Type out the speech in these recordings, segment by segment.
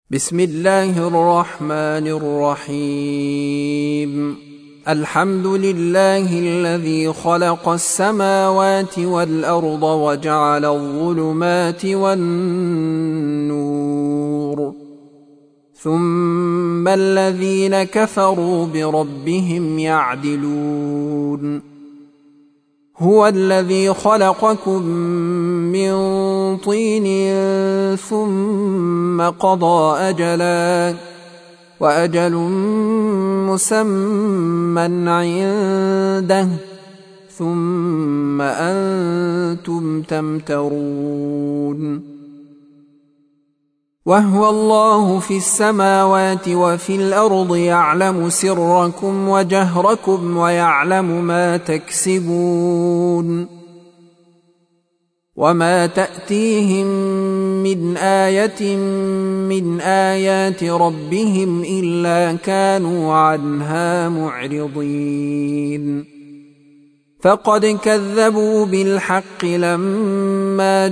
بسم الله الرحمن الرحيم. الحمد لله الذي خلق السماوات والأرض وجعل الظلمات والنور، ثم الذين كفروا بربهم يعدلون. هو الذي خلقكم من طين ثم قضى أجلا، وأجل مسمى عنده، ثم أنتم تمترون. وهو الله في السماوات وفي الأرض، يعلم سركم وجهركم ويعلم ما تكسبون. وما تأتيهم من آية من آيات ربهم إلا كانوا عنها معرضين. فقد كذبوا بالحق لما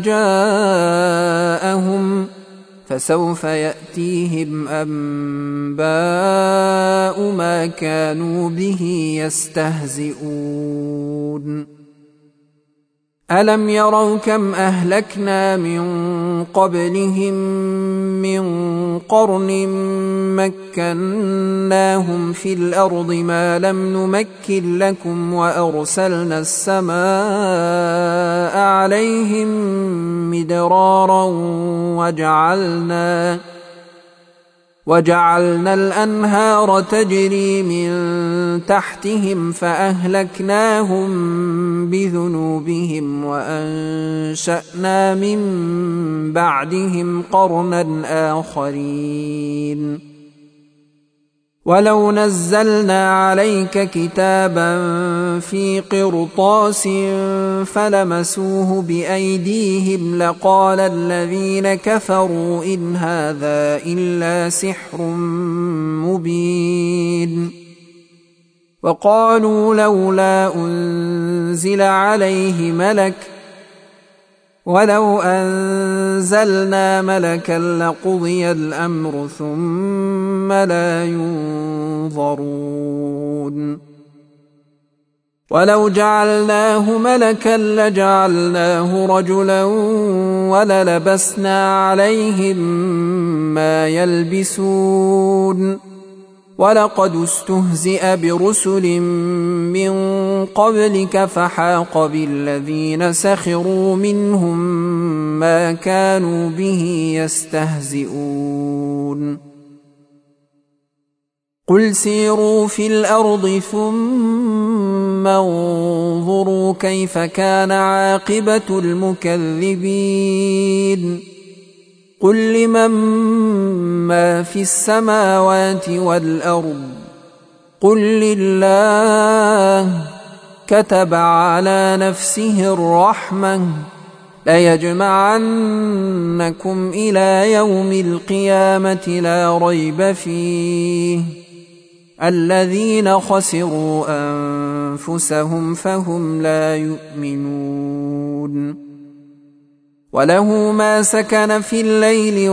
جاءهم، فسوف يأتيهم أنباء ما كانوا به يستهزئون. ألم يروا كم أهلكنا من قبلهم من قرن مكناهم في الأرض ما لم نمكن لكم، وأرسلنا السماء عليهم مدرارا وجعلنا الأنهار تجري من تحتهم، فأهلكناهم بذنوبهم وأنشأنا من بعدهم قرنا آخرين. ولو نزلنا عليك كتابا في قرطاس فلمسوه بأيديهم لقال الذين كفروا إن هذا إلا سحر مبين. وقالوا لولا أنزل عليه ملك، ولو أنزلنا ملكا لقضي الأمر ثم لا ينظرون. ولو جعلناه ملكا لجعلناه رجلا وللبسنا عليهم ما يلبسون. ولقد استهزئ برسل من قبلك فحاق بالذين سخروا منهم ما كانوا به يستهزئون. قل سيروا في الأرض ثم انظروا كيف كان عاقبة المكذبين. قل لمن ما في السماوات والأرض، قل لله. كتب على نفسه الرحمة ليجمعنكم إلى يوم القيامة لا ريب فيه، الذين خسروا أنفسهم فهم لا يؤمنون. وله ما سكن في الليل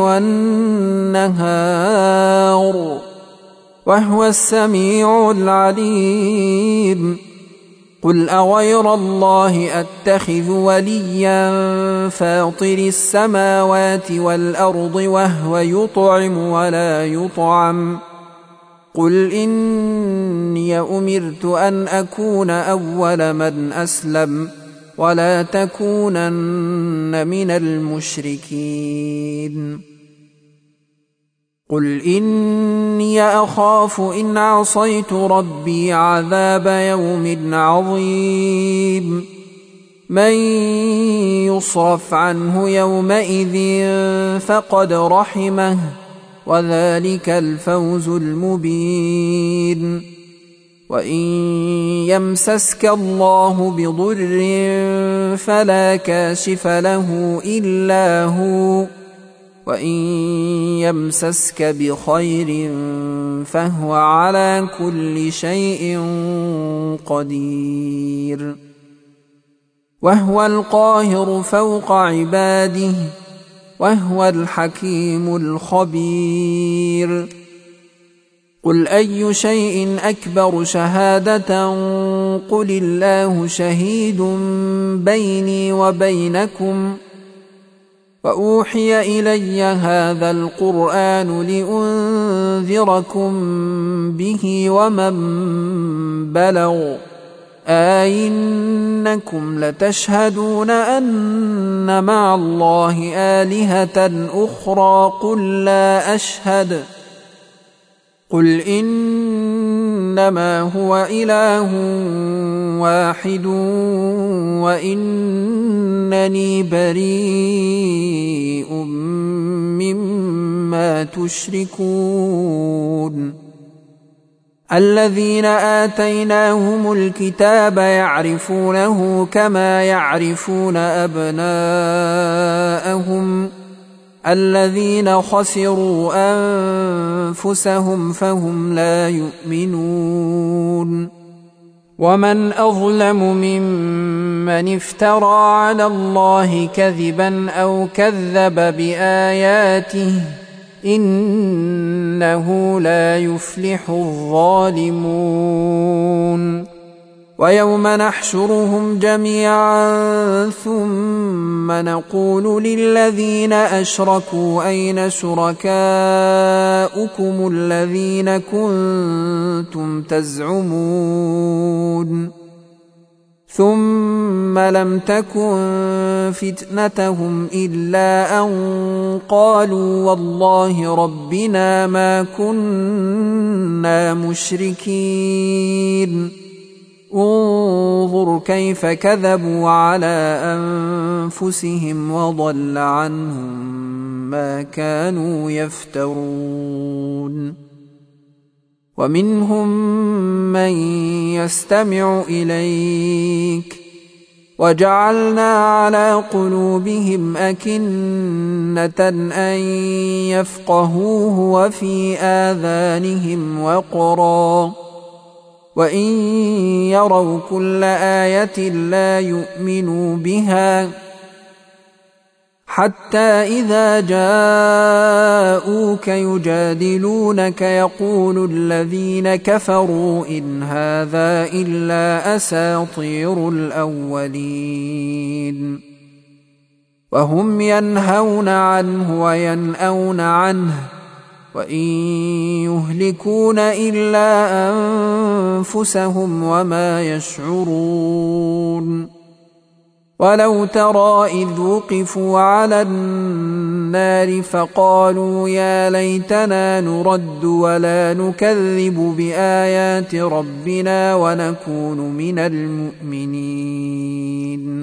والنهار، وهو السميع العليم. قل أغير الله أتخذ وليا فاطر السماوات والأرض وهو يطعم ولا يطعم. قل إني أمرت أن أكون أول من أسلم ولا تكونن من المشركين. قل إني أخاف إن عصيت ربي عذاب يوم عظيم. من يصرف عنه يومئذ فقد رحمه، وذلك الفوز المبين. وإن يمسسك الله بضر فلا كاشف له إلا هو، وإن يمسسك بخير فهو على كل شيء قدير. وهو القاهر فوق عباده، وهو الحكيم الخبير. قل أي شيء أكبر شهادة قل الله شهيد بيني وبينكم وأوحي إلي هذا القرآن لأنذركم به ومن بلغ أئنكم لتشهدون أن مع الله آلهة أخرى قل لا أشهد قل إنما هو إله واحد وإنني بريء مما تشركون. الذين آتيناهم الكتاب يعرفونه كما يعرفون أبناءهم الذين خسروا أنفسهم فهم لا يؤمنون. ومن أظلم ممن افترى على الله كذبا أو كذب بآياته إنه لا يفلح الظالمون. ويوم نحشرهم جميعا ثم نقول للذين أشركوا أين شركاؤكم الذين كنتم تزعمون ثم لم تكن فتنتهم إلا أن قالوا والله ربنا ما كنا مشركين. انظر كيف كذبوا على أنفسهم وضل عنهم ما كانوا يفترون. ومنهم من يستمع إليك وجعلنا على قلوبهم أكنة أن يفقهوه وفي آذانهم وقرا وإن يروا كل آية لا يؤمنوا بها حتى إذا جاءوك يجادلونك يقول الذين كفروا إن هذا إلا أساطير الأولين وهم ينهون عنه وينأون عنه وإن يهلكون إلا أنفسهم وما يشعرون. ولو ترى إذ وقفوا على النار فقالوا يا ليتنا نرد ولا نكذب بآيات ربنا ونكون من المؤمنين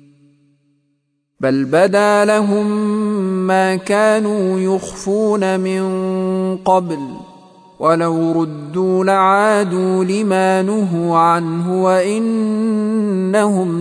بل بدا لهم ما كانوا يخفون من قبل ولو ردوا لعادوا لما نهوا عنه وإنهم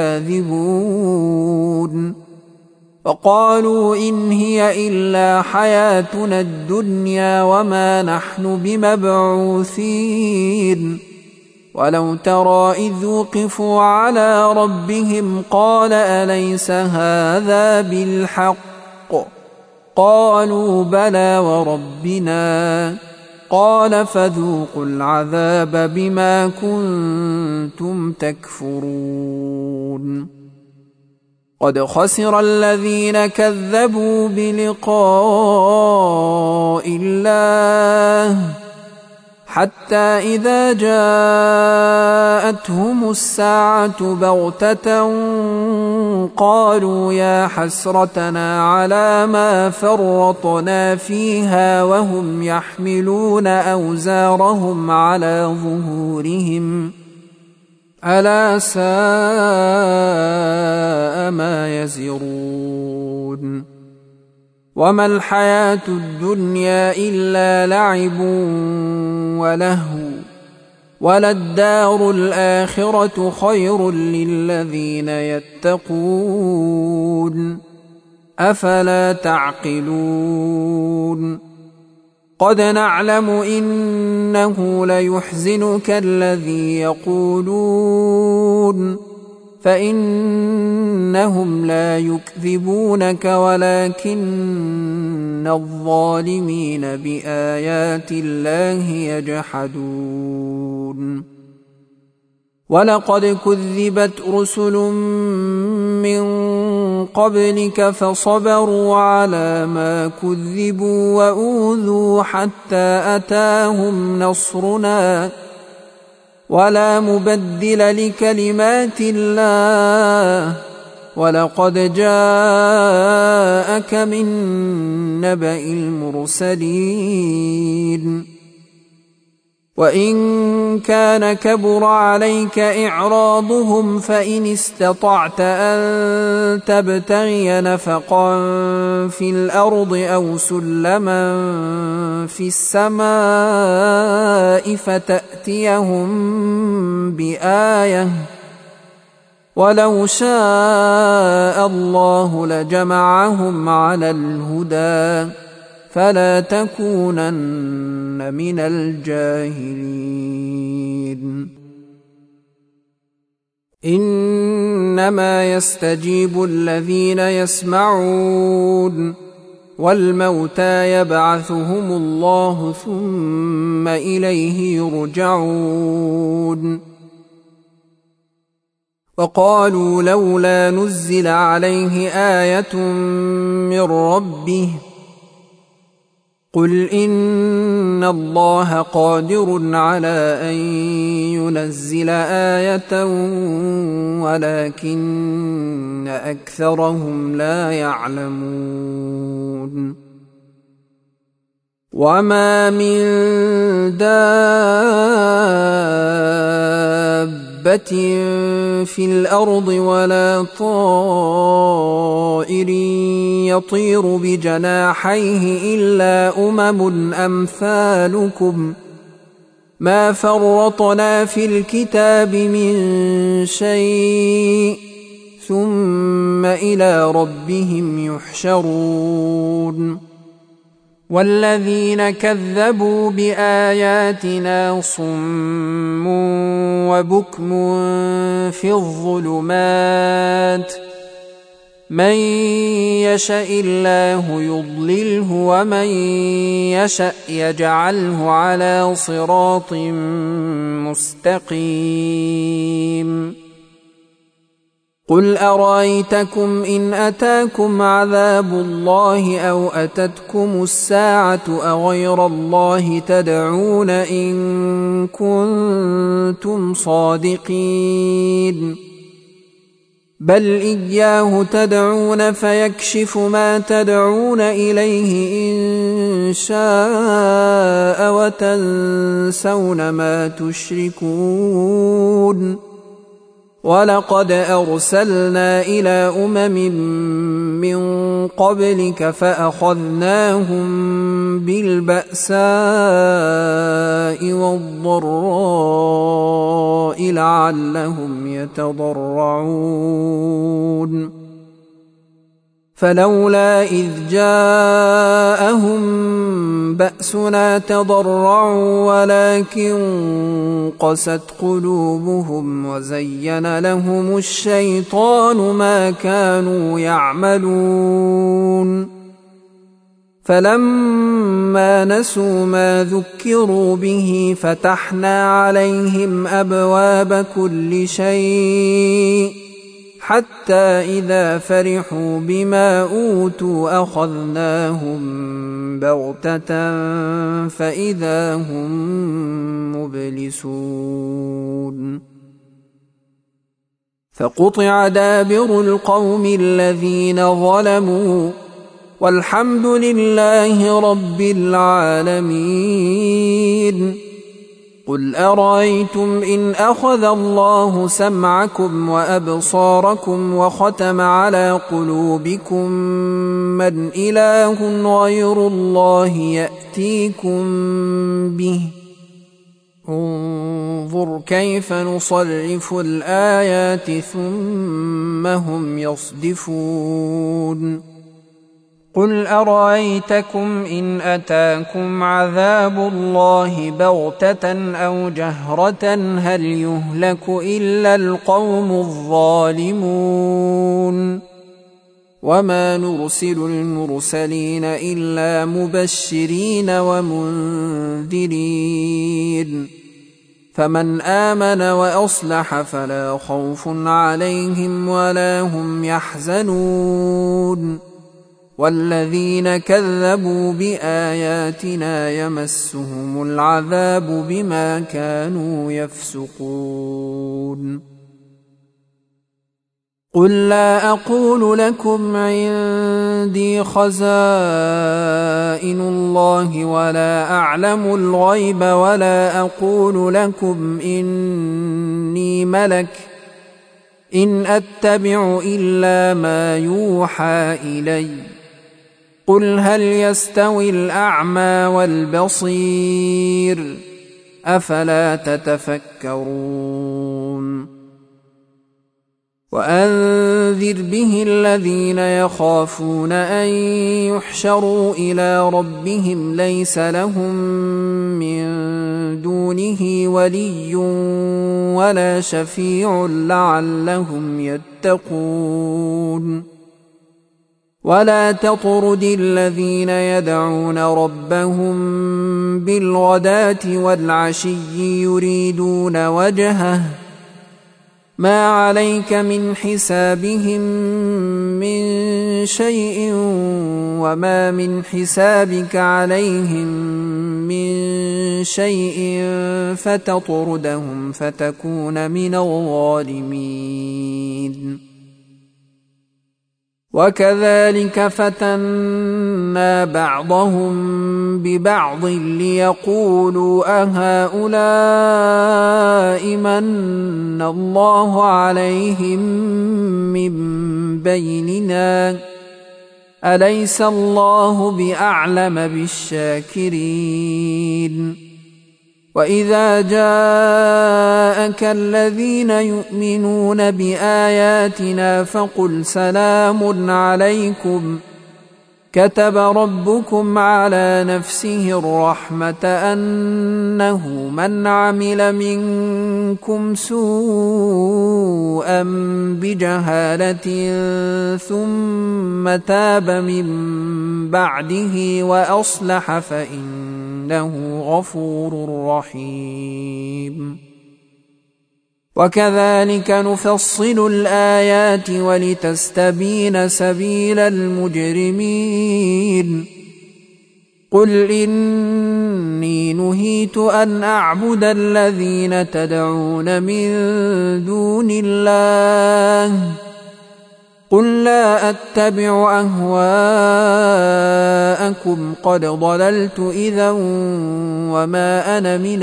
لكاذبون. وقالوا إن هي إلا حياتنا الدنيا وما نحن بمبعوثين. ولو ترى إذ وقفوا على ربهم قال أليس هذا بالحق قالوا بلى وربنا قال فذوقوا العذاب بما كنتم تكفرون. قد خسر الذين كذبوا بلقاء الله حتى إذا جاءتهم الساعة بغتة قالوا يا حسرتنا على ما فرطنا فيها وهم يحملون أوزارهم على ظهورهم ألا ساء ما يزرون. وما الحياة الدنيا إلا لعب ولهو وللدار الآخرة خير للذين يتقون أفلا تعقلون. قد نعلم إنه ليحزنك الذي يقولون فإنهم لا يكذبونك ولكن الظالمين بآيات الله يجحدون ولقد كذبت رسل من قبلك فصبروا على ما كذبوا وأوذوا حتى أتاهم نصرنا ولا مبدل لكلمات الله ولقد جاءك من نبأ المرسلين وإن كان كبر عليك إعراضهم فإن استطعت أن تبتغي نفقا في الأرض أو سلما في السماء فتأتيهم بآية ولو شاء الله لجمعهم على الهدى فلا تكونن من الجاهلين إنما يستجيب الذين يسمعون والموتى يبعثهم الله ثم إليه يرجعون وقالوا لولا نزل عليه آية من ربه قل إن الله قادر على أن ينزل آية ولكن أكثرهم لا يعلمون وما من دابة في الأرض ولا طائر يطير بجناحيه إلا أمم أمثالكم ما فرطنا في الكتاب من شيء ثم إلى ربهم يحشرون والذين كذبوا بآياتنا صم وبكم في الظلمات من يشاء الله يضلله ومن يشاء يجعله على صراط مستقيم قل أرأيتكم إن أتاكم عذاب الله أو أتتكم الساعة أغير الله تدعون إن كنتم صادقين بل إياه تدعون فيكشف ما تدعون إليه إن شاء وتنسون ما تشركون ولقد أرسلنا إلى من قبلك فأخذناهم بالبأساء والضراء لعلهم يتضرعون فلولا إذ جاءهم بأسنا تضرعوا ولكن قست قلوبهم وزين لهم الشيطان ما كانوا يعملون فلما نسوا ما ذكروا به فتحنا عليهم أبواب كل شيء حتى إذا فرحوا بما أوتوا أخذناهم بغتة فإذا هم مبلسون فقطع دابر القوم الذين ظلموا والحمد لله رب العالمين قل أرأيتم إن أخذ الله سمعكم وأبصاركم وختم على قلوبكم من إله غير الله يأتيكم به انظر كيف نصرف الآيات ثم هم يصدفون قل أرأيتكم إن أتاكم عذاب الله بغتة أو جهرة هل يهلك إلا القوم الظالمون وما نرسل المرسلين إلا مبشرين ومنذرين فمن آمن وأصلح فلا خوف عليهم ولا هم يحزنون والذين كذبوا بآياتنا يمسهم العذاب بما كانوا يفسقون قل لا أقول لكم عندي خزائن الله ولا أعلم الغيب ولا أقول لكم إني ملك إن أتبع إلا ما يوحى إلي قل هل يستوي الأعمى والبصير أفلا تتفكرون وأنذر به الذين يخافون أن يحشروا إلى ربهم ليس لهم من دونه ولي ولا شفيع لعلهم يتقون ولا تطرد الذين يدعون ربهم بالغداة والعشي يريدون وجهه ما عليك من حسابهم من شيء وما من حسابك عليهم من شيء فتطردهم فتكون من الظالمين وكذلك فتنا بعضهم ببعض ليقولوا أهؤلاء من الله عليهم من بيننا أليس الله بأعلم بالشاكرين وإذا جاءك الذين يؤمنون بآياتنا فقل سلام عليكم كتب ربكم على نفسه الرحمة أنه من عمل منكم سوءا بجهالة ثم تاب من بعده وأصلح فإنه غفور رحيم وكذلك نفصل الآيات ولتستبين سبيل المجرمين قل إني نهيت أن أعبد الذين تدعون من دون الله قل لا أتبع أهواءكم قد ضللت إذا وما أنا من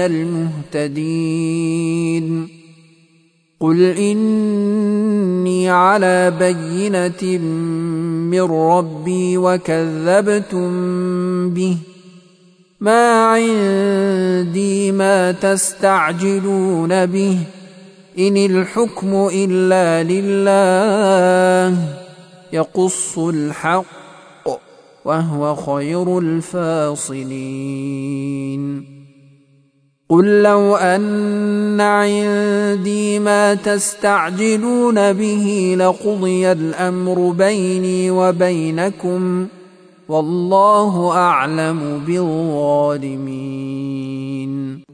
المهتدين قل إني على بينة من ربي وكذبتم به ما عندي ما تستعجلون به إن الحكم إلا لله يقص الحق وهو خير الفاصلين قل لو أن عندي ما تستعجلون به لقضي الأمر بيني وبينكم والله أعلم بالظالمين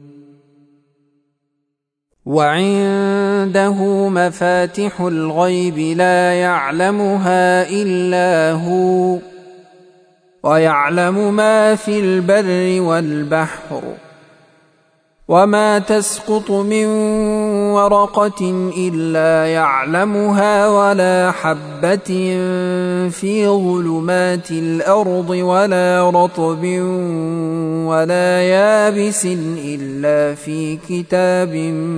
وعنده مفاتح الغيب لا يعلمها إلا هو ويعلم ما في البر والبحر وما تسقط من ورقة إلا يعلمها ولا حبة في ظلمات الأرض ولا رطب ولا يابس إلا في كتاب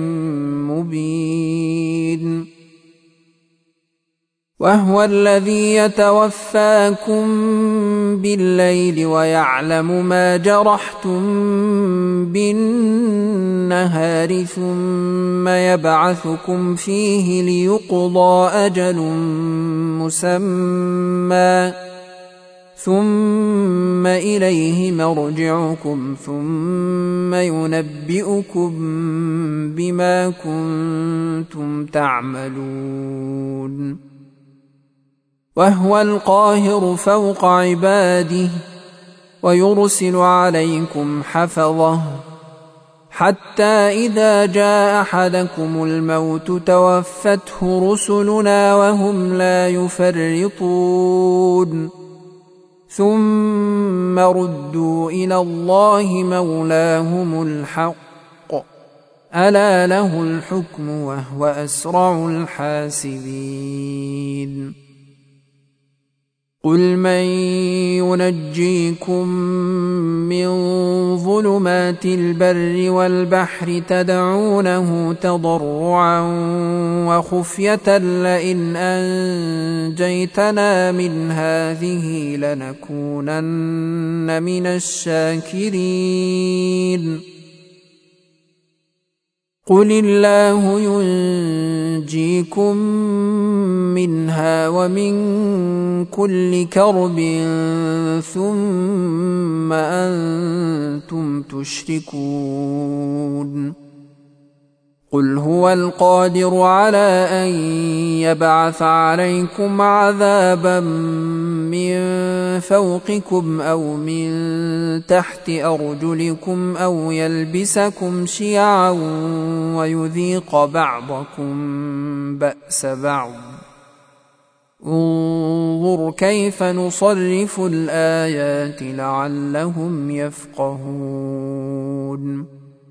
مبين وهو الذي يتوفاكم بالليل ويعلم ما جرحتم بالنهار ثم يبعثكم فيه ليقضى أجل مسمى ثم إليه مرجعكم ثم ينبئكم بما كنتم تعملون وهو القاهر فوق عباده ويرسل عليكم حفظه حتى إذا جاء أحدكم الموت توفته رسلنا وهم لا يفرطون ثم ردوا إلى الله مولاهم الحق ألا له الحكم وهو أسرع الحاسبين قل من ينجيكم من ظلمات البر والبحر تدعونه تضرعا وخفية لئن أنجيتنا من هذه لنكونن من الشاكرين قل الله ينجيكم منها ومن كل كرب ثم أنتم تشركون قل هو القادر على أن يبعث عليكم عذابا من فوقكم أو من تحت أرجلكم أو يلبسكم شيعا ويذيق بعضكم بأس بعض انظر كيف نصرف الآيات لعلهم يفقهون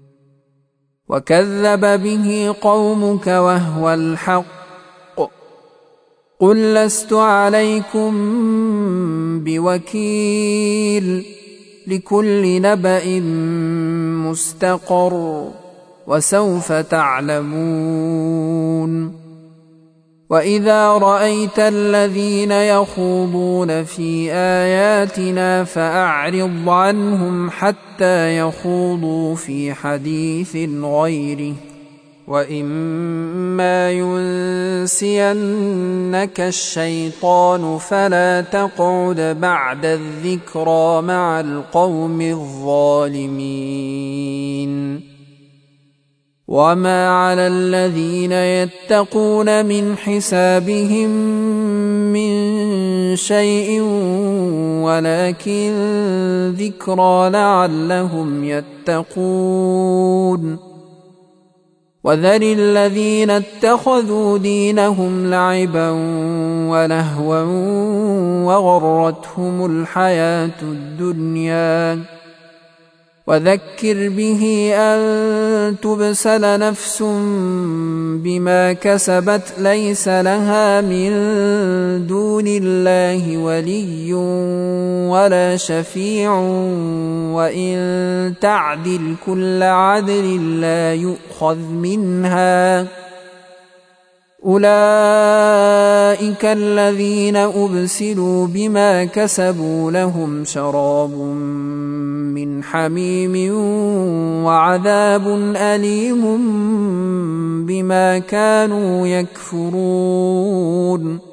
وكذب به قومك وهو الحق قل لست عليكم بوكيل لكل نبأ مستقر وسوف تعلمون وإذا رأيت الذين يخوضون في آياتنا فأعرض عنهم حتى يخوضوا في حديث غيره وإما ينسينك الشيطان فلا تقعد بعد الذكرى مع القوم الظالمين وما على الذين يتقون من حسابهم من شيء ولكن ذكرى لعلهم يتقون وذر الذين اتخذوا دينهم لعبا ولهوا وغرتهم الحياة الدنيا وذكر به أن تبسل نفس بما كسبت ليس لها من دون الله ولي ولا شفيع وإن تعدل كل عدل لا يؤخذ منها أولئك الذين أبسلوا بما كسبوا لهم شراب من حميم وعذاب أليم بما كانوا يكفرون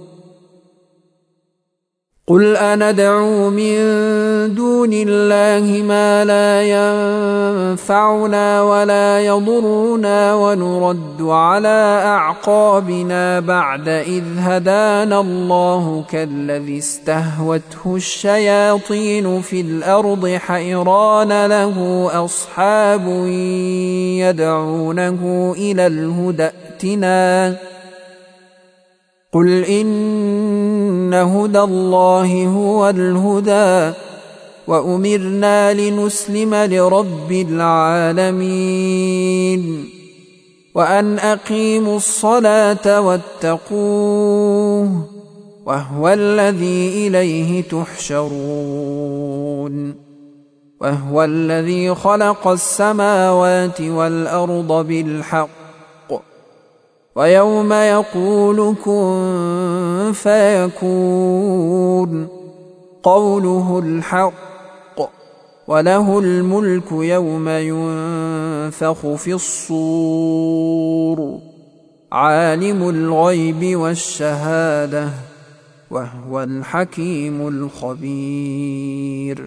قل أندعو من دون الله ما لا ينفعنا ولا يضرنا ونرد على أعقابنا بعد إذ هدانا الله كالذي استهوته الشياطين في الأرض حيران له أصحاب يدعونه إلى الهدى ائتنا قل إن هدى الله هو الهدى وأمرنا لنسلم لرب العالمين وأن أقيموا الصلاة واتقوه وهو الذي إليه تحشرون وهو الذي خلق السماوات والأرض بالحق ويوم يقول كن فيكون قوله الحق وله الملك يوم ينفخ في الصور عالم الغيب والشهادة وهو الحكيم الخبير.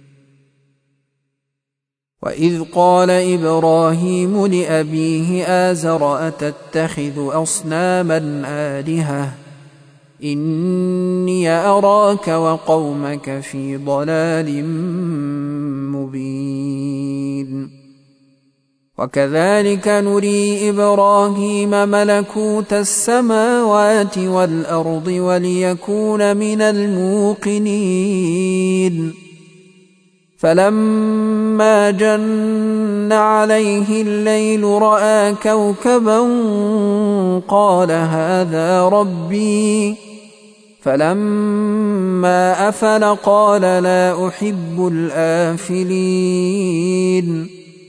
وإذ قال إبراهيم لأبيه آزر أتتخذ أصناما آلهة إني أراك وقومك في ضلال مبين. وكذلك نري إبراهيم ملكوت السماوات والأرض وليكون من الموقنين. فلما جن عليه الليل رأى كوكبا قال هذا ربي، فلما أفل قال لا أحب الآفلين.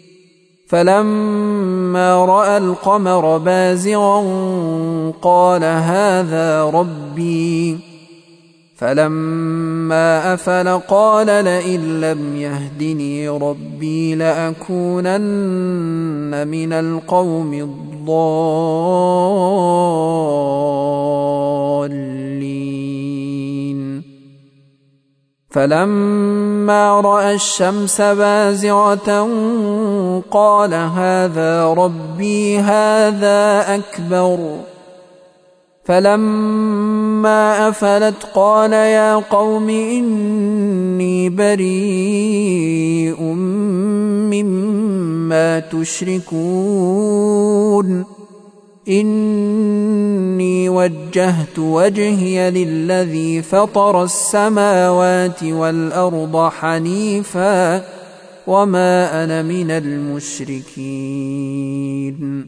فلما رأى القمر بازغا قال هذا ربي، فلما أفل قال لئن لم يهدني ربي لأكونن من القوم الضالين. فلما رأى الشمس بازغة قال هذا ربي هذا أكبر. فلما أفلت قال يا قوم إني بريء مما تشركون إني وجهت وجهي للذي فطر السماوات والأرض حنيفا وما أنا من المشركين.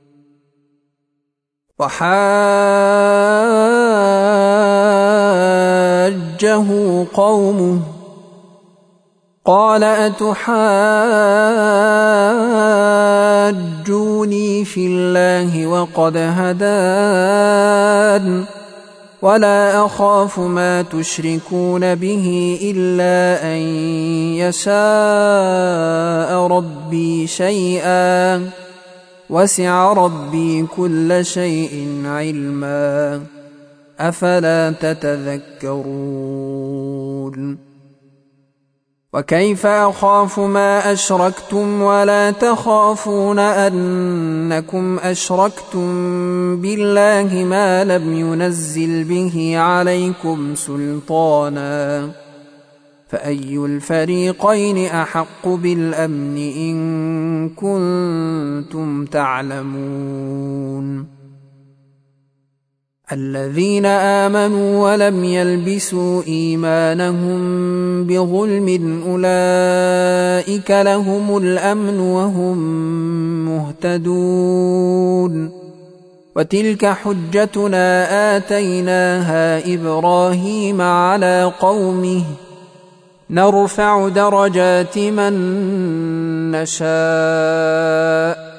وحاجه قومه قال أتحاجوني في الله وقد هدان ولا أخاف ما تشركون به إلا أن يشاء ربي شيئا وسع ربي كل شيء علما أفلا تتذكرون. وكيف أخاف ما أشركتم ولا تخافون أنكم أشركتم بالله ما لم ينزل به عليكم سلطانا فأي الفريقين أحق بالأمن إن كنتم تعلمون. الذين آمنوا ولم يلبسوا إيمانهم بظلم أولئك لهم الأمن وهم مهتدون. وتلك حجتنا آتيناها إبراهيم على قومه نرفع درجات من نشاء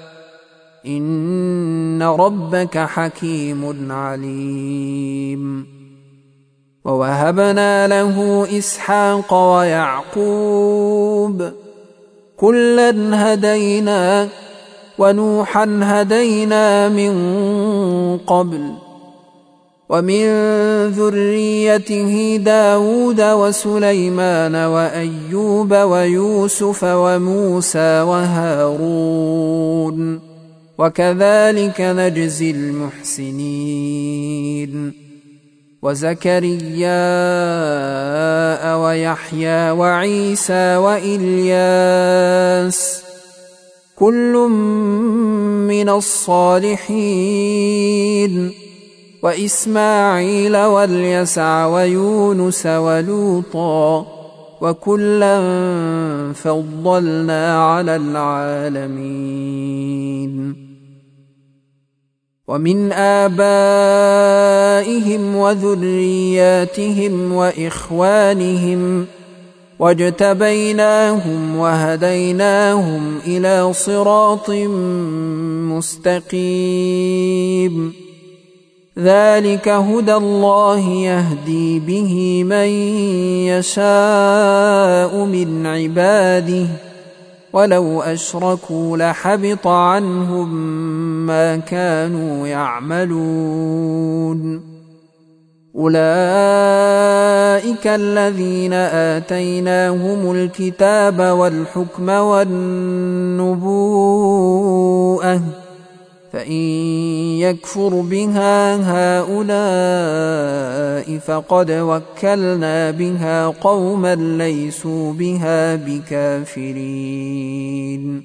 إن ربك حكيم عليم. ووهبنا له إسحاق ويعقوب كلا هدينا ونوحا هدينا من قبل ومن ذريته داود وسليمان وأيوب ويوسف وموسى وهارون وكذلك نجزي المحسنين. وزكريا ويحيى وعيسى وإلياس كل من الصالحين وإسماعيل واليسع ويونس ولوطا وكلا فضلنا على العالمين. ومن آبائهم وذرياتهم وإخوانهم واجتبيناهم وهديناهم إلى صراط مستقيم ذلك هدى الله يهدي به من يشاء من عباده ولو أشركوا لحبط عنهم ما كانوا يعملون. أولئك الذين آتيناهم الكتاب والحكم والنبوءة فإن يكفر بها هؤلاء فقد وكلنا بها قوما ليسوا بها بكافرين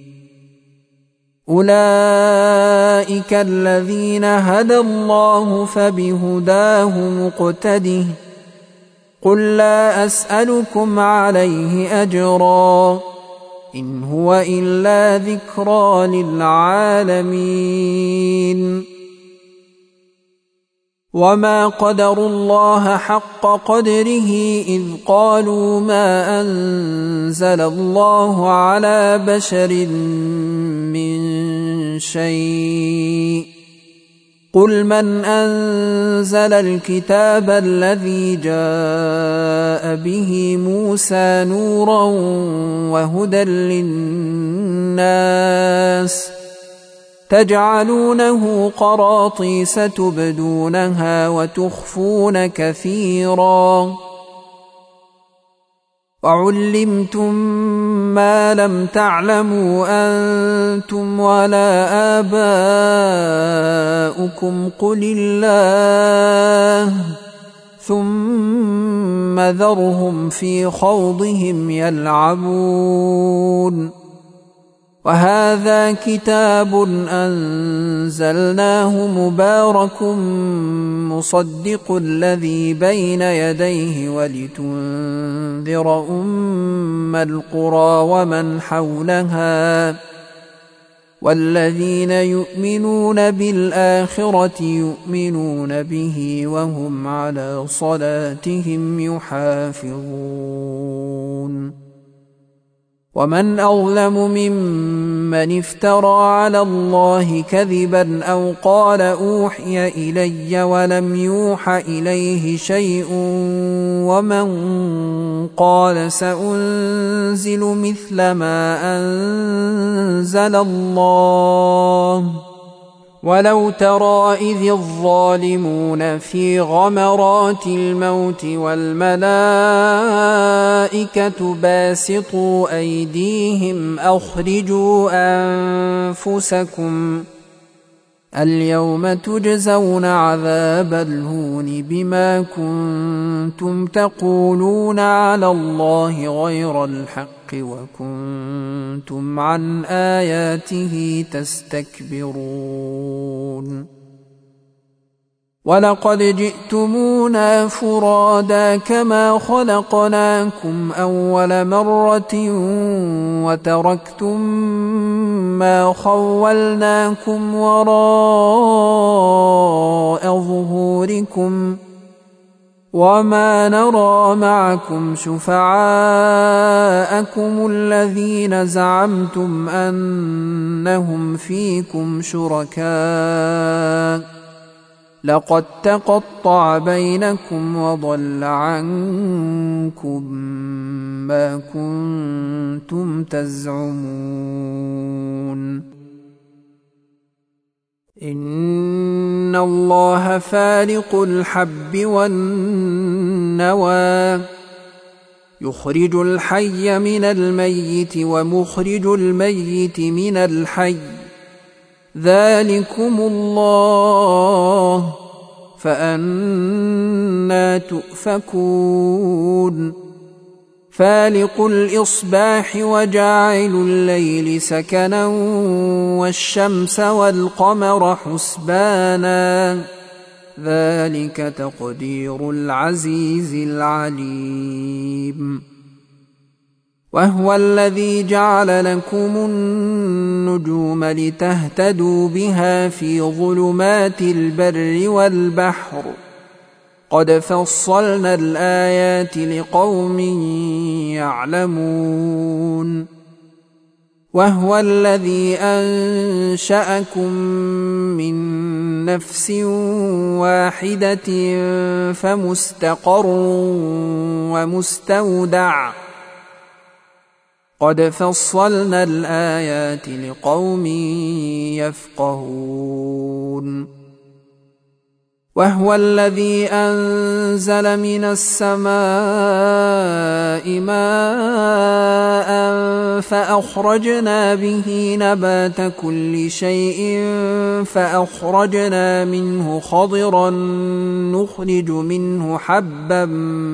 أولئك الذين هدى الله فبهداه مقتده قل لا أسألكم عليه أجرا إن هو إلا ذكرى للعالمين وما قدروا الله حق قدره إذ قالوا ما أنزل الله على بشر من شيء قل من أنزل الكتاب الذي جاء به موسى نورا وهدى للناس تجعلونه قراطيس تبدونها وتخفون كثيرا وعلمتم ما لم تعلموا أنتم ولا آباؤكم قل الله ثم ذرهم في خوضهم يلعبون وهذا كتاب أنزلناه مبارك مصدق الذي بين يديه ولتنذر أم القرى ومن حولها والذين يؤمنون بالآخرة يؤمنون به وهم على صلاتهم يحافظون ومن أظلم ممن افترى على الله كذبا أو قال أوحي إلي ولم يوح إليه شيء ومن قال سأنزل مثل ما أنزل الله ولو ترى إذ الظالمون في غمرات الموت والملائكة باسطوا أيديهم أخرجوا أنفسكم اليوم تجزون عذاب الهون بما كنتم تقولون على الله غير الحق وكنتم عن آياته تستكبرون ولقد جئتمونا فرادا كما خلقناكم أول مرة وتركتم ما خولناكم وراء ظهوركم وما نرى معكم شفعاءكم الذين زعمتم أنهم فيكم شركاء لقد تقطع بينكم وضل عنكم ما كنتم تزعمون إن الله فالق الحب والنوى يخرج الحي من الميت ومخرج الميت من الحي ذلكم الله فأنى تؤفكون فالق الإصباح وجاعل الليل سكنا والشمس والقمر حسبانا ذلك تقدير العزيز العليم وهو الذي جعل لكم النجوم لتهتدوا بها في ظلمات البر والبحر قد فصلنا الآيات لقوم يعلمون وهو الذي أنشأكم من نفس واحدة فمستقر ومستودع قد فصلنا الآيات لقوم يفقهون وهو الذي أنزل من السماء ماء فأخرجنا به نبات كل شيء فأخرجنا منه خضرا نخرج منه حبا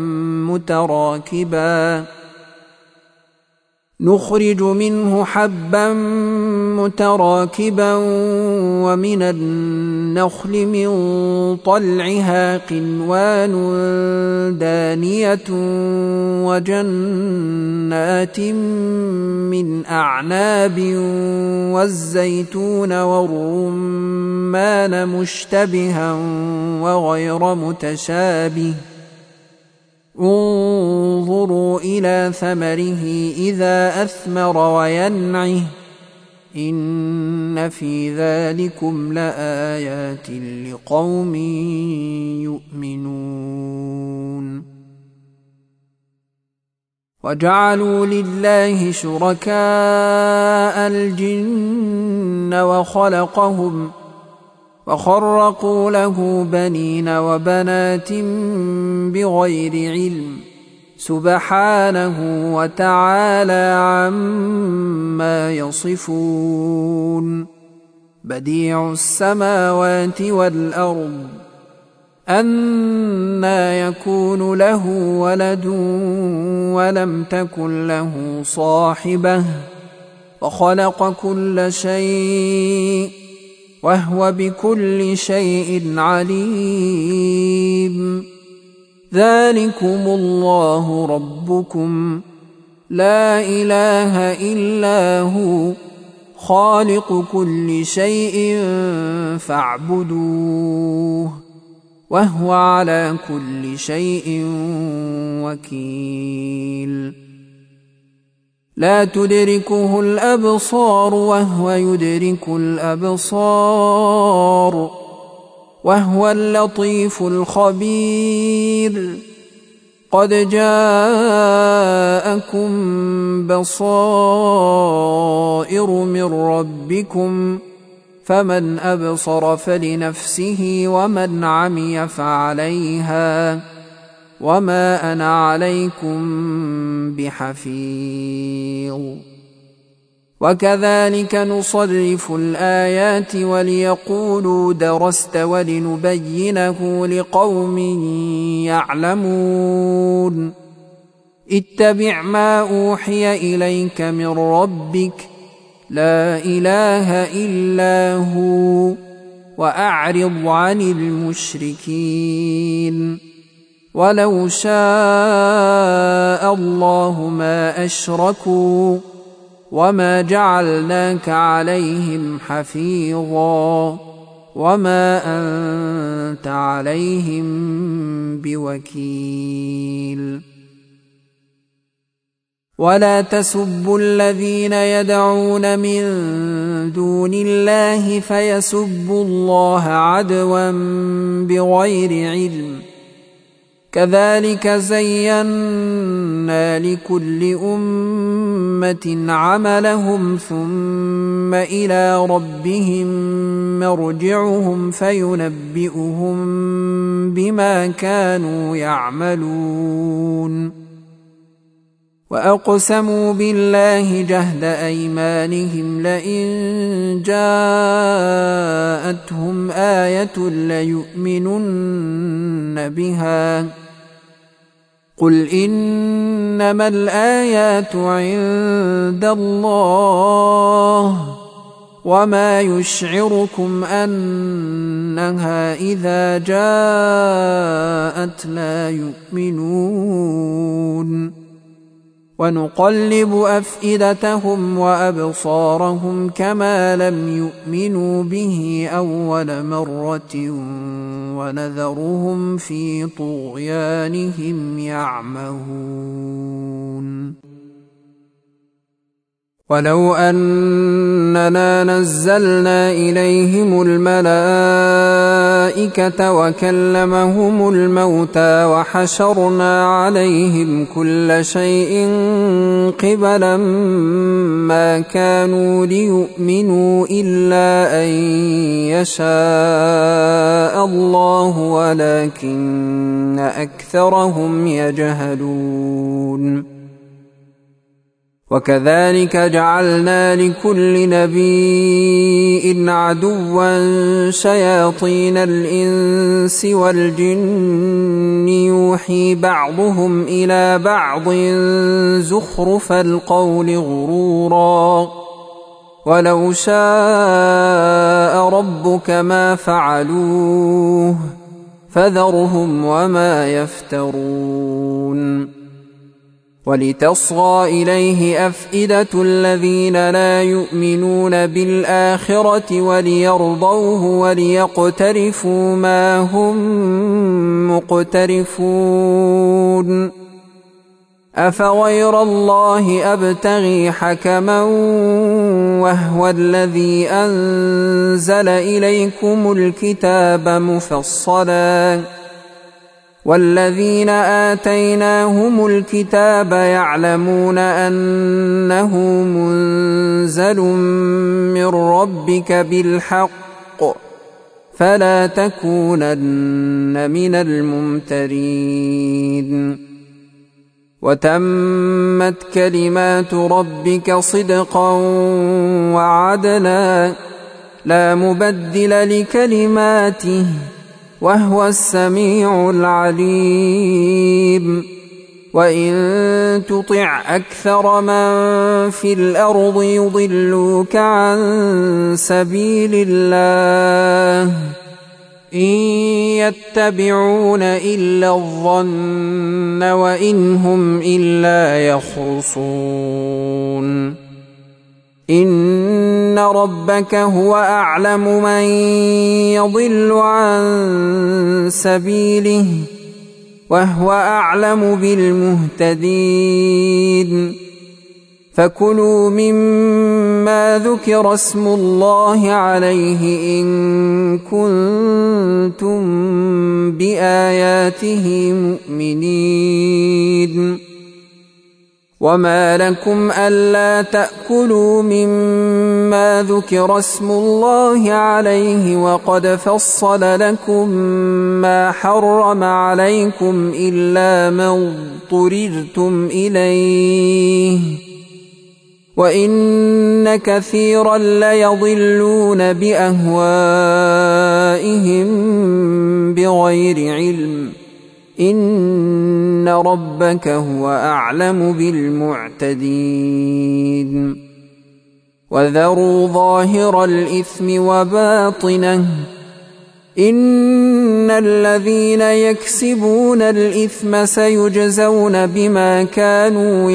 متراكبا ومن النخل من طلعها قنوان دانية وجنات من أعناب والزيتون والرمان مشتبها وغير متشابه انظروا إلى ثمره إذا أثمر وينعه إن في ذلكم لآيات لقوم يؤمنون وجعلوا لله شركاء الجن وخلقهم وخرقوا له بنين وبنات بغير علم سبحانه وتعالى عما يصفون بديع السماوات والأرض أنى يكون له ولد ولم تكن له صاحبة وخلق كل شيء وهو بكل شيء عليم ذلكم الله ربكم لا إله إلا هو خالق كل شيء فاعبدوه وهو على كل شيء وكيل لا تدركه الأبصار وهو يدرك الأبصار وهو اللطيف الخبير قد جاءكم بصائر من ربكم فمن أبصر فلنفسه ومن عمي فعليها وما أنا عليكم بحفيظ وكذلك نصرف الآيات وليقولوا درست ولنبينه لقوم يعلمون اتبع ما أوحي إليك من ربك لا إله إلا هو وأعرض عن المشركين ولو شاء الله ما أشركوا وما جعلناك عليهم حفيظا وما أنت عليهم بوكيل ولا تسبوا الذين يدعون من دون الله فيسبوا الله عدوا بغير علم كذلك زينا لكل أمة عملهم ثم إلى ربهم مرجعهم فينبئهم بما كانوا يعملون وأقسموا بالله جهد أيمانهم لئن جاءتهم آية ليؤمنن بها قل إنما الآيات عند الله وما يشعركم أنها إذا جاءت لا يؤمنون ونقلب أفئدتهم وأبصارهم كما لم يؤمنوا به أول مرة ونذرهم في طغيانهم يعمهون ولو أننا نزلنا إليهم الملائكة وكلمهم الموتى وحشرنا عليهم كل شيء قبلا ما كانوا ليؤمنوا إلا أن يشاء الله ولكن أكثرهم يجهلون. وكذلك جعلنا لكل نبي عدوا شياطين الإنس والجن يوحي بعضهم إلى بعض زخرف القول غرورا ولو شاء ربك ما فعلوه فذرهم وما يفترون. ولتصغى إليه أفئدة الذين لا يؤمنون بالآخرة وليرضوه وليقترفوا ما هم مقترفون. أفغير الله أبتغي حكما وهو الذي أنزل إليكم الكتاب مفصلا والذين آتيناهم الكتاب يعلمون أنه منزل من ربك بالحق فلا تكونن من الممترين. وتمت كلمات ربك صدقا وعدلا لا مبدل لكلماته وهو السميع العليم. وإن تطع أكثر من في الأرض يضلوك عن سبيل الله إن يتبعون إلا الظن وإن هم إلا يخرصون. إن ربك هو أعلم من يضل عن سبيله وهو أعلم بالمهتدين. فكلوا مما ذكر اسم الله عليه إن كنتم بآياته مؤمنين. وما لكم ألا تأكلوا مما ذكر اسم الله عليه وقد فصل لكم ما حرم عليكم إلا ما اضطررتم إليه وإن كثيرا ليضلون بأهوائهم بغير علم إن ربك هو أعلم بالمعتدين. وذروا ظاهر الإثم وباطنه إن الذين يكسبون الإثم سيجزون بما كانوا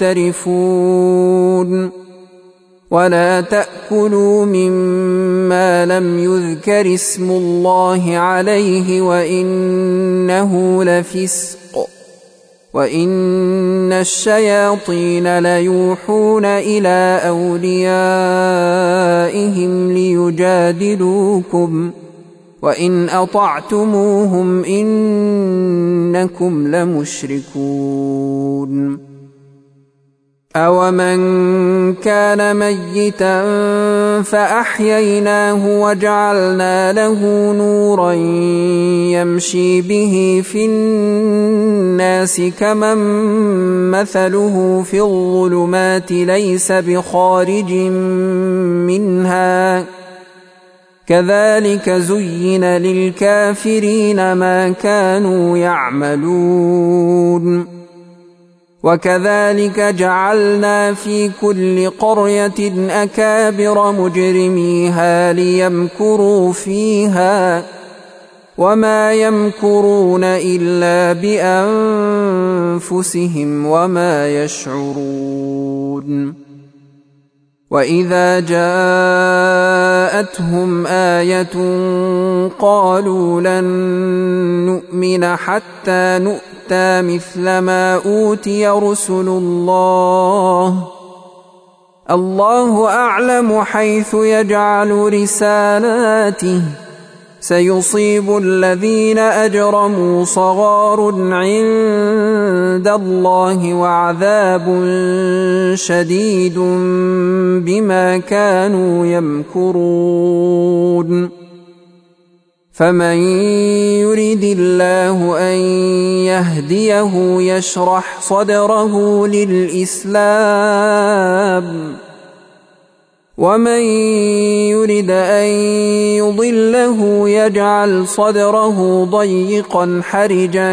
يقترفون. ولا تأكلوا مما لم يذكر اسم الله عليه وإنه لفسق وإن الشياطين ليوحون إلى أوليائهم ليجادلوكم وإن أطعتموهم إنكم لمشركون. أومن كان ميتا فأحييناه وجعلنا له نورا يمشي به في الناس كمن مثله في الظلمات ليس بخارج منها كذلك زين للكافرين ما كانوا يعملون. وكذلك جعلنا في كل قرية أكابر مجرميها ليمكروا فيها وما يمكرون إلا بأنفسهم وما يشعرون. وإذا جاءتهم آية قالوا لن نؤمن حتى نؤتى مثل ما أوتي رسل الله الله أعلم حيث يجعل رسالاته سيصيب الذين أجرموا صغار عند الله وعذاب شديد بما كانوا يمكرون فمن يرد الله أن يهديه يشرح صدره للإسلام ومن يرد أن يضله يجعل صدره ضيقا حرجا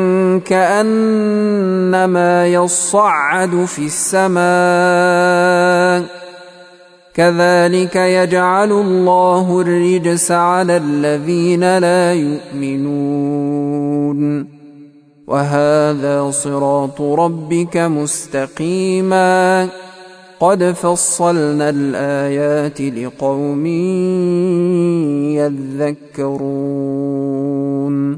كأنما يصعد في السماء كذلك يجعل الله الرجس على الذين لا يؤمنون وهذا صراط ربك مستقيما قد فصلنا الآيات لقوم يذكرون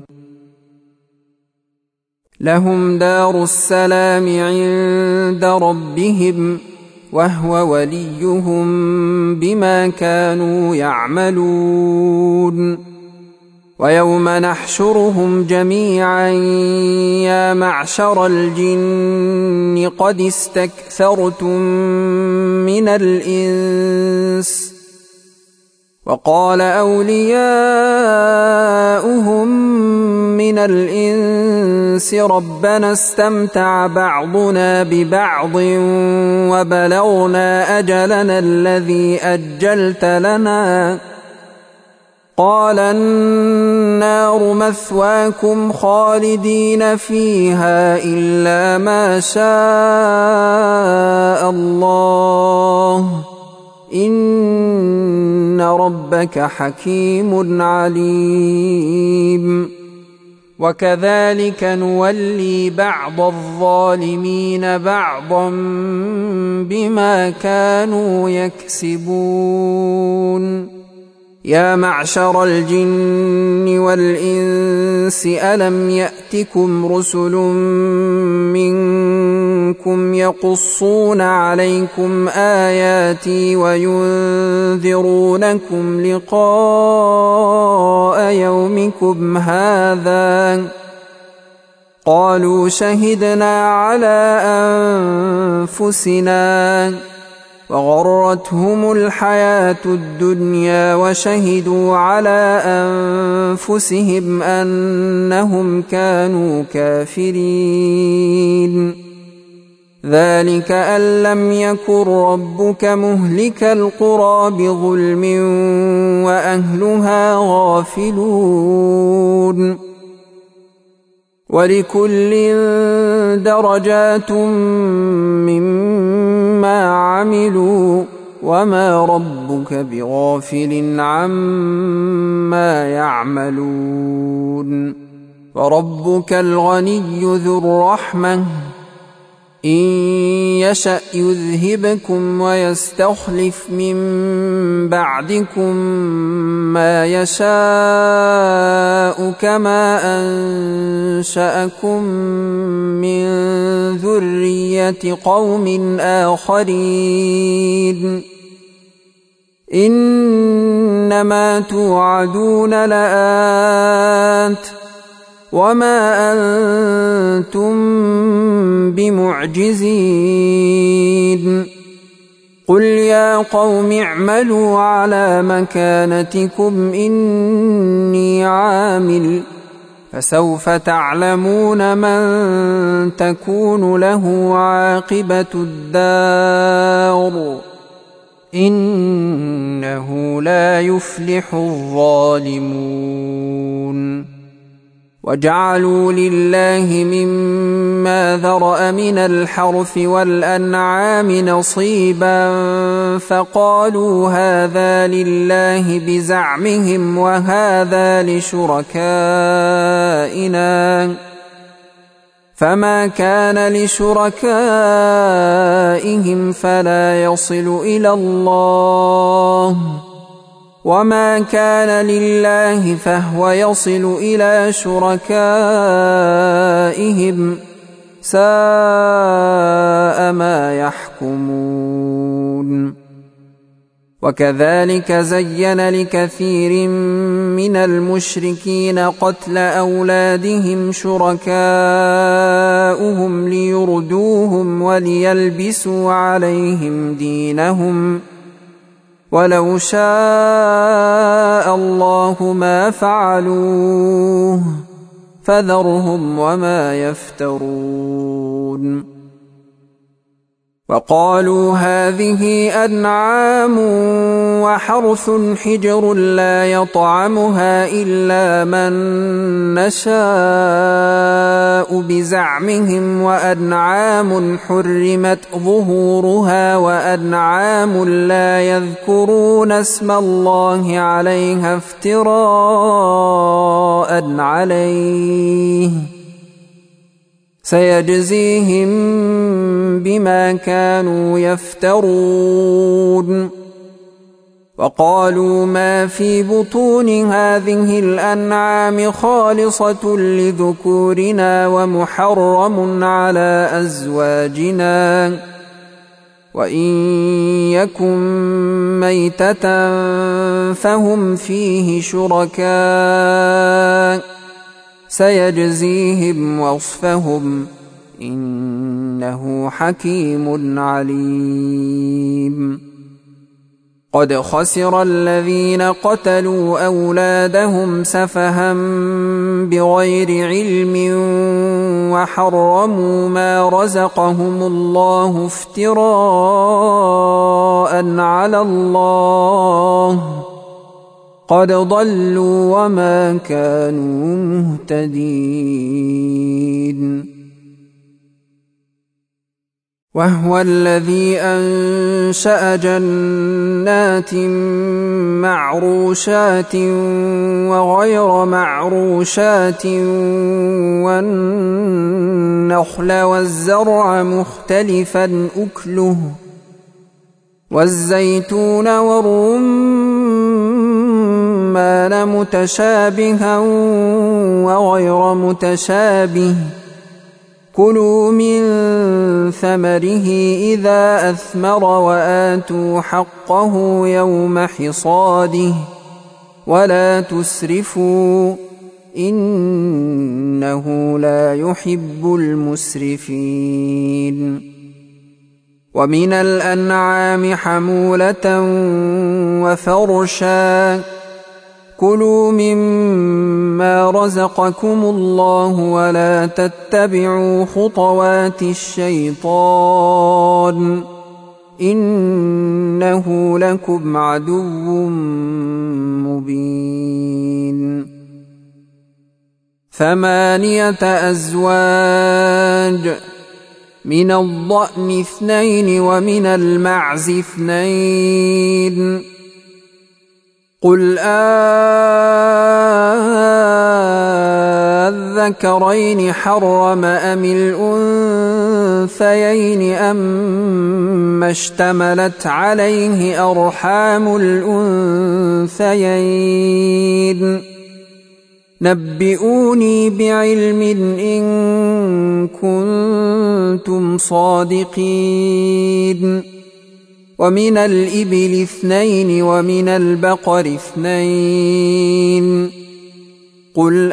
لهم دار السلام عند ربهم وهو وليهم بما كانوا يعملون ويوم نحشرهم جميعا يا معشر الجن قد استكثرتم من الإنس وقال أولياؤهم من الإنس ربنا استمتع بعضنا ببعض وبلغنا أجلنا الذي أجلت لنا قال النار مثواكم خالدين فيها إلا ما شاء الله إن ربك حكيم عليم وكذلك نولي بعض الظالمين بعضا بما كانوا يكسبون يا معشر الجن والإنس ألم يأتكم رسل منكم يقصون عليكم آياتي وينذرونكم لقاء يومكم هذا قالوا شهدنا على أنفسنا وغرتهم الحياة الدنيا وشهدوا على أنفسهم أنهم كانوا كافرين ذلك أن لم يكن ربك مهلك القرى بظلم وأهلها غافلون ولكل درجات مما عملوا وما ربك بغافل عما يعملون وربك الغني ذو الرحمة إن يشأ يذهبكم ويستخلف من بعدكم ما يشاء كما أنشأكم من ذرية قوم آخرين إنما توعدون لآت وما أنتم بمعجزين قل يا قوم اعملوا على مكانتكم إني عامل فسوف تعلمون من تكون له عاقبة الدار إنه لا يفلح الظالمون وجعلوا لله مما ذرأ من الحرث والأنعام نصيبا فقالوا هذا لله بزعمهم وهذا لشركائنا فما كان لشركائهم فلا يصل إلى الله وما كان لله فهو يصل إلى شركائهم ساء ما يحكمون. وكذلك زين لكثير من المشركين قتل أولادهم شركاؤهم ليردوهم وليلبسوا عليهم دينهم، ولو شاء الله ما فعلوه فذرهم وما يفترون. وقالوا هذه أنعام وحرث حجر لا يطعمها إلا من نشاء بزعمهم، وأنعام حرمت ظهورها وأنعام لا يذكرون اسم الله عليها افتراء عليه، سيجزيهم بما كانوا يفترون. وقالوا ما في بطون هذه الأنعام خالصة لذكورنا ومحرم على أزواجنا، وإن يكن ميتة فهم فيه شركاء، سيجزيهم وصفهم إنه حكيم عليم. قد خسر الذين قتلوا أولادهم سفها بغير علم وحرموا ما رزقهم الله افتراء على الله، قد ضلوا وما كانوا مهتدين. وهو الذي أنشأ جنات معروشات وغير معروشات والنخل والزرع مختلفا أكله والزيتون والرمان متشابها وغير متشابه، كلوا من ثمره إذا أثمر وآتوا حقه يوم حصاده ولا تسرفوا إنه لا يحب المسرفين. ومن الأنعام حمولة وفرشا، كلوا مما رزقكم الله ولا تتبعوا خطوات الشيطان إنه لكم عدو مبين. 8 أزواج، من الضأن 2 ومن المعز 2، قل أذكرين حرم أم الأنثيين أما اشتملت عليه أرحام الأنثيين، نبئوني بعلم إن كنتم صادقين. ومن الإبل 2 ومن البقر 2، قل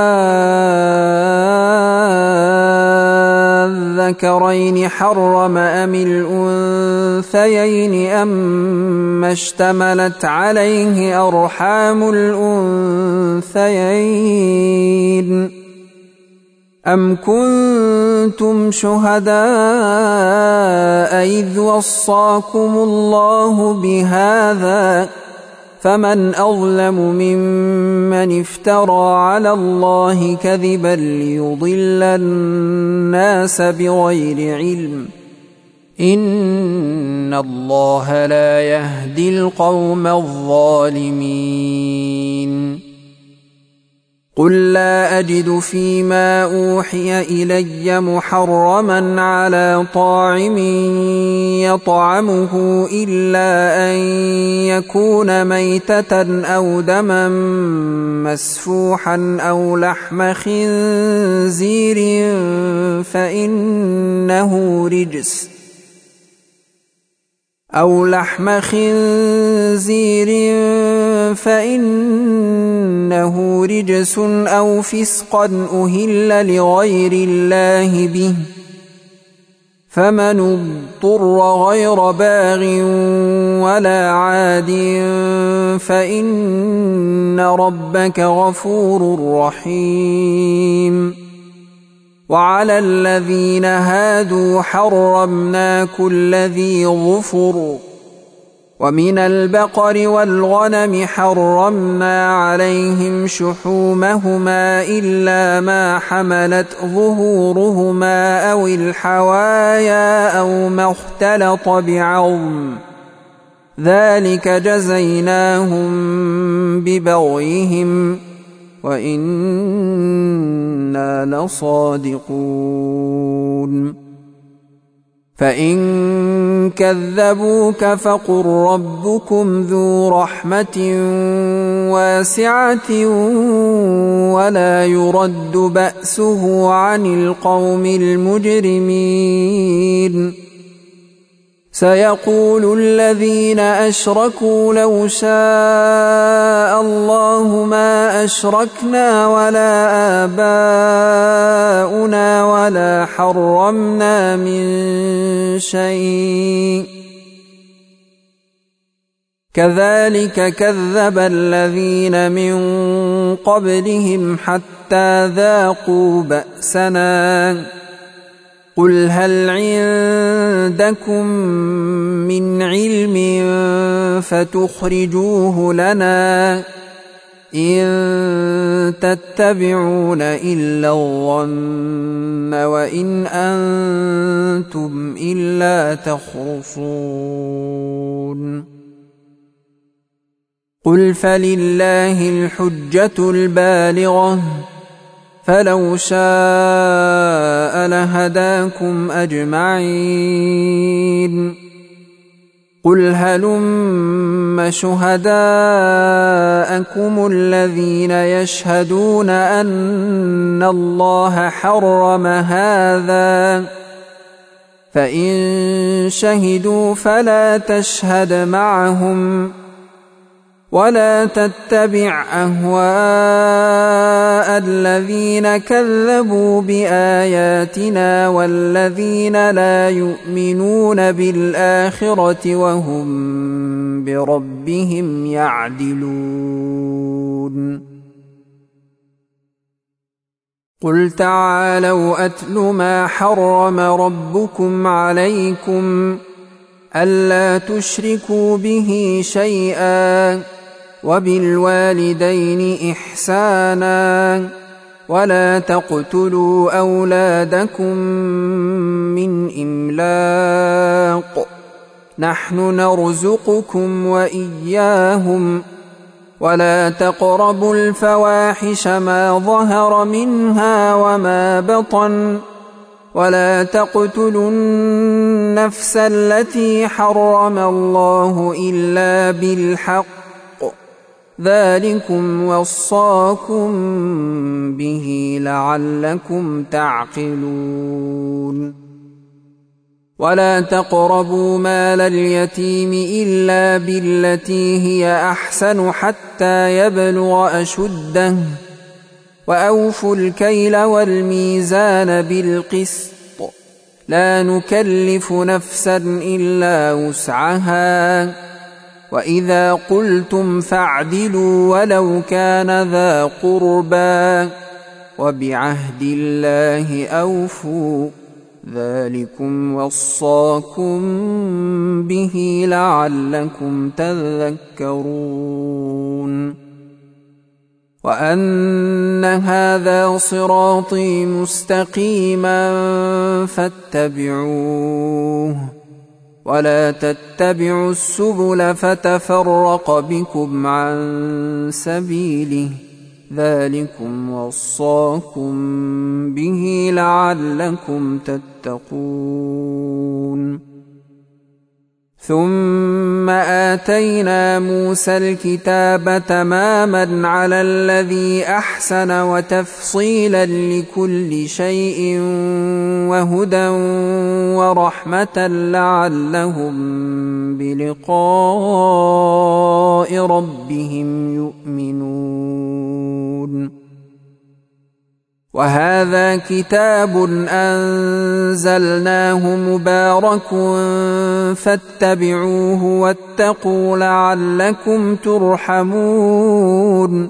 أذكرين حرم أم الأنثيين أما اشتملت عليه أرحام الأنثيين، أم كنتم شهداء إذ وصاكم الله بهذا، فمن أظلم ممن افترى على الله كذبا ليضل الناس بغير علم، إن الله لا يهدي القوم الظالمين. قل لا أجد فيما أوحي إلي محرما على طاعم يطعمه إلا أن يكون ميتة أو دما مسفوحا أو لحم خنزير فإنه رجس أو فسقا أهل لغير الله به، فمن اضطر غير باغ ولا عاد فإن ربك غفور رحيم. وعلى الذين هادوا حرمنا كل ذي ظفر، ومن البقر والغنم حرمنا عليهم شحومهما إلا ما حملت ظهورهما أو الحوايا أو ما اختلط بعظم، ذلك جزيناهم ببغيهم وإنا لصادقون. فإن كذبوك فقل ربكم ذو رحمة واسعة ولا يرد بأسه عن القوم المجرمين. سيقول الذين أشركوا لو شاء الله ما أشركنا ولا آباؤنا ولا حرمنا من شيء، كذلك كذب الذين من قبلهم حتى ذاقوا بأسنا. قل هل عندكم من علم فتخرجوه لنا؟ إن تتبعون إلا الظن وإن أنتم إلا تخرصون. قل فلله الحجة البالغة، فلو شاء لهداكم أجمعين. قل هلم شهداءكم الذين يشهدون أن الله حرم هذا، فإن شهدوا فلا تشهد معهم ولا تتبع أهواء الذين كذبوا بآياتنا والذين لا يؤمنون بالآخرة وهم بربهم يعدلون. قل تعالوا أتل ما حرم ربكم عليكم ألا تشركوا به شيئا وبالوالدين إحسانا ولا تقتلوا أولادكم من إملاق، نحن نرزقكم وإياهم، ولا تقربوا الفواحش ما ظهر منها وما بطن، ولا تقتلوا النفس التي حرم الله إلا بالحق، ذلكم وصاكم به لعلكم تعقلون. ولا تقربوا مال اليتيم إلا بالتي هي أحسن حتى يبلغ أشده، وأوفوا الكيل والميزان بالقسط، لا نكلف نفسا إلا وسعها، وإذا قلتم فاعدلوا ولو كان ذا قربى، وبعهد الله أوفوا، ذلكم وصاكم به لعلكم تذكرون. وأن هذا صراطي مستقيما فاتبعوه، ولا تتبعوا السبل فتفرق بكم عن سبيله، ذلكم وصاكم به لعلكم تتقون. ثم آتينا موسى الكتاب تماما على الذي أحسن وتفصيلا لكل شيء وهدى ورحمة لعلهم بلقاء ربهم يؤمنون. وهذا كتاب أنزلناه مبارك فاتبعوه واتقوا لعلكم ترحمون.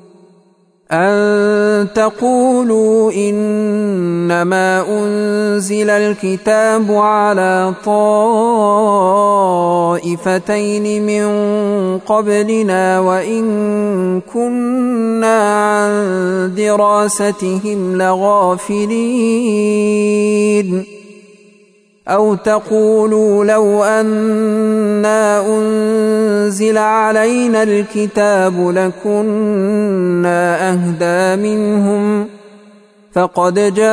أن تقولوا إنما أنزل الكتاب على طائفتين من قبلنا وإن كنا عن دراستهم لغافلين. أو تقولوا لو أنا أنزل علينا الكتاب لكنا أهدى منهم فقد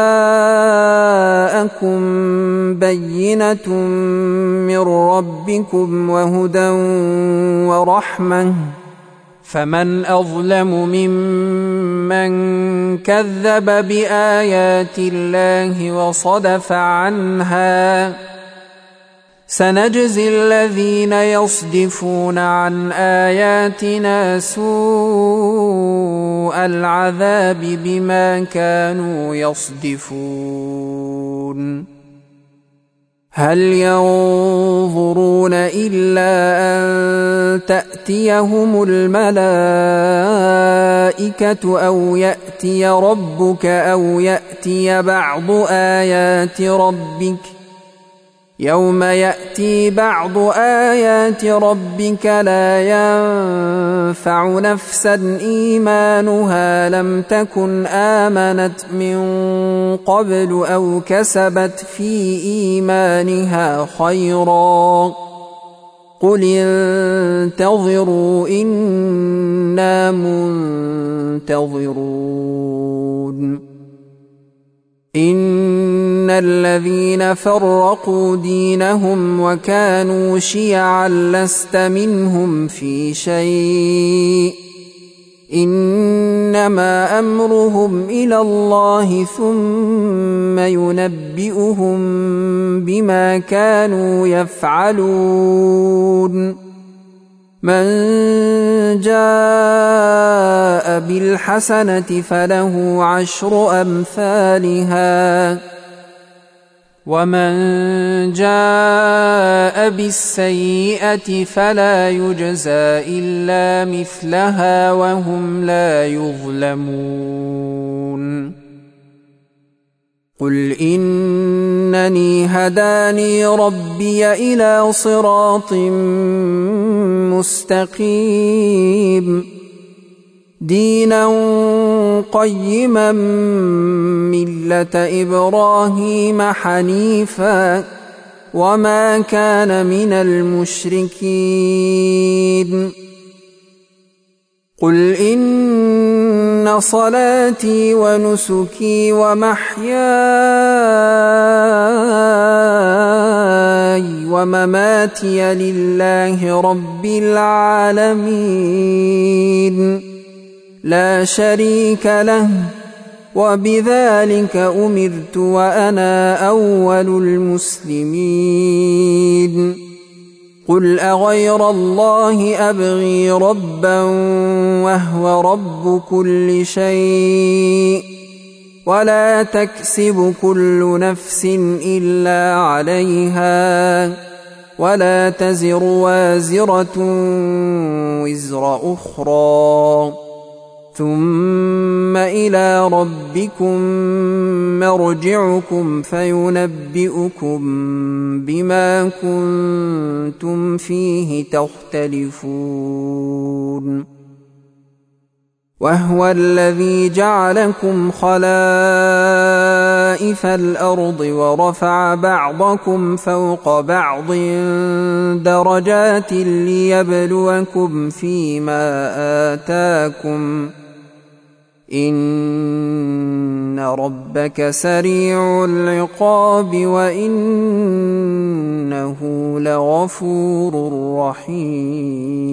جاءكم بينة من ربكم وهدى ورحمة فمن أظلم ممن كذب بآيات الله وصدف عنها. سنجزي الذين يصدفون عن آياتنا سوء العذاب بما كانوا يصدفون. هل ينظرون إلا أن تأتيهم الملائكة أو يأتي ربك أو يأتي بعض آيات ربك يوم يأتي بعض آيات ربك لا ينفع نفسا إيمانها لم تكن آمنت من قبل أو كسبت في إيمانها خيرا قل انتظروا إنا منتظرون. إن الذين فرقوا دينهم وكانوا شيعا لست منهم في شيء إنما أمرهم إلى الله ثم ينبئهم بما كانوا يفعلون. من جاء بالحسنة فله عشر أمثالها ومن جاء بالسيئة فلا يجزى إلا مثلها وهم لا يظلمون. قل إنني هداني ربي إلى صراط مستقيم دينا قيما ملة إبراهيم حنيفا وما كان من المشركين. قل إن صلاتي ونسكي ومحياي ومماتي لله رب العالمين لا شريك له وبذلك أمرت وأنا أول المسلمين. قل أغير الله أبغي ربا وهو رب كل شيء ولا تكسب كل نفس إلا عليها ولا تزر وازرة وزر أخرى ثم إلى ربكم مرجعكم فينبئكم بما كنتم فيه تختلفون. وهو الذي جعلكم خلائف الأرض ورفع بعضكم فوق بعض درجات ليبلوكم فيما آتاكم إن ربك سريع العقاب وإنه لغفور رحيم.